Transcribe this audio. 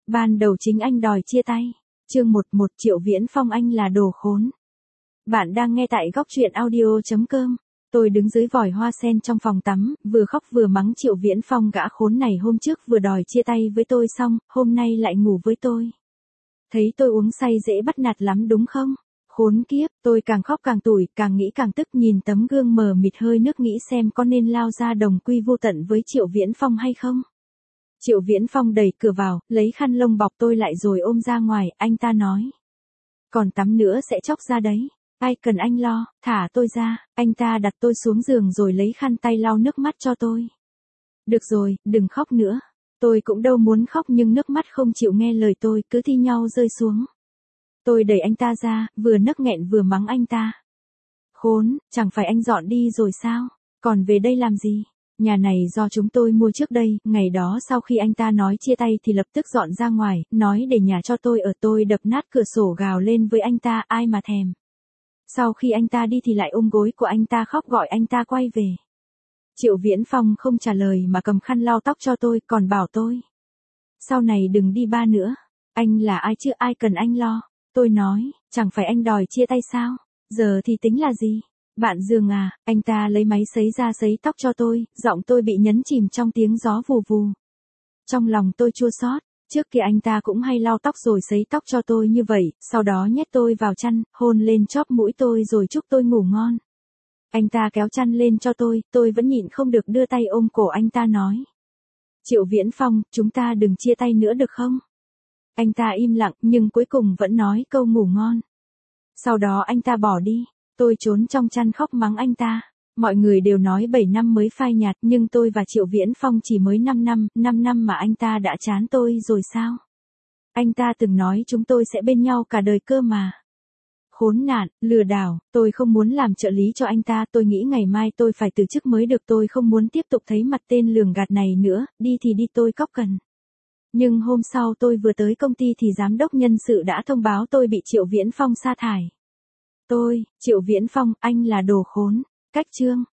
Ban đầu chính anh đòi chia tay. Chương 11 Triệu Viễn Phong anh là đồ khốn. Bạn đang nghe tại góc truyện audio.com. Tôi đứng dưới vòi hoa sen trong phòng tắm, vừa khóc vừa mắng Triệu Viễn Phong gã khốn này hôm trước vừa đòi chia tay với tôi xong, hôm nay lại ngủ với tôi. Thấy tôi uống say dễ bắt nạt lắm đúng không? Khốn kiếp, tôi càng khóc càng tủi, càng nghĩ càng tức nhìn tấm gương mờ mịt hơi nước nghĩ xem có nên lao ra đồng quy vô tận với Triệu Viễn Phong hay không? Triệu Viễn Phong đẩy cửa vào, lấy khăn lông bọc tôi lại rồi ôm ra ngoài, anh ta nói. Còn tắm nữa sẽ chóc ra đấy. Ai cần anh lo, thả tôi ra, anh ta đặt tôi xuống giường rồi lấy khăn tay lau nước mắt cho tôi. Được rồi, đừng khóc nữa. Tôi cũng đâu muốn khóc nhưng nước mắt không chịu nghe lời tôi, cứ thi nhau rơi xuống. Tôi đẩy anh ta ra, vừa nấc nghẹn vừa mắng anh ta. Khốn, chẳng phải anh dọn đi rồi sao? Còn về đây làm gì? Nhà này do chúng tôi mua trước đây, ngày đó sau khi anh ta nói chia tay thì lập tức dọn ra ngoài, nói để nhà cho tôi ở, tôi đập nát cửa sổ gào lên với anh ta, ai mà thèm. Sau khi anh ta đi thì lại ôm gối của anh ta khóc gọi anh ta quay về. Triệu Viễn Phong không trả lời mà cầm khăn lau tóc cho tôi, còn bảo tôi. Sau này đừng đi ba nữa. Anh là ai chứ, ai cần anh lo. Tôi nói, chẳng phải anh đòi chia tay sao? Giờ thì tính là gì? Bạn giường à? Anh ta lấy máy sấy ra sấy tóc cho tôi, giọng tôi bị nhấn chìm trong tiếng gió vù vù. Trong lòng tôi chua xót. Trước kia anh ta cũng hay lau tóc rồi sấy tóc cho tôi như vậy, sau đó nhét tôi vào chăn, hôn lên chóp mũi tôi rồi chúc tôi ngủ ngon. Anh ta kéo chăn lên cho tôi vẫn nhịn không được đưa tay ôm cổ anh ta nói. Triệu Viễn Phong, chúng ta đừng chia tay nữa được không? Anh ta im lặng nhưng cuối cùng vẫn nói câu ngủ ngon. Sau đó anh ta bỏ đi, tôi trốn trong chăn khóc mắng anh ta. Mọi người đều nói 7 năm mới phai nhạt nhưng tôi và Triệu Viễn Phong chỉ mới 5 năm mà anh ta đã chán tôi rồi sao? Anh ta từng nói chúng tôi sẽ bên nhau cả đời cơ mà. Khốn nạn, lừa đảo, tôi không muốn làm trợ lý cho anh ta, tôi nghĩ ngày mai tôi phải từ chức mới được, tôi không muốn tiếp tục thấy mặt tên lường gạt này nữa, đi thì đi tôi cóc cần. Nhưng hôm sau tôi vừa tới công ty thì giám đốc nhân sự đã thông báo tôi bị Triệu Viễn Phong sa thải. Triệu Viễn Phong, anh là đồ khốn. Cách chương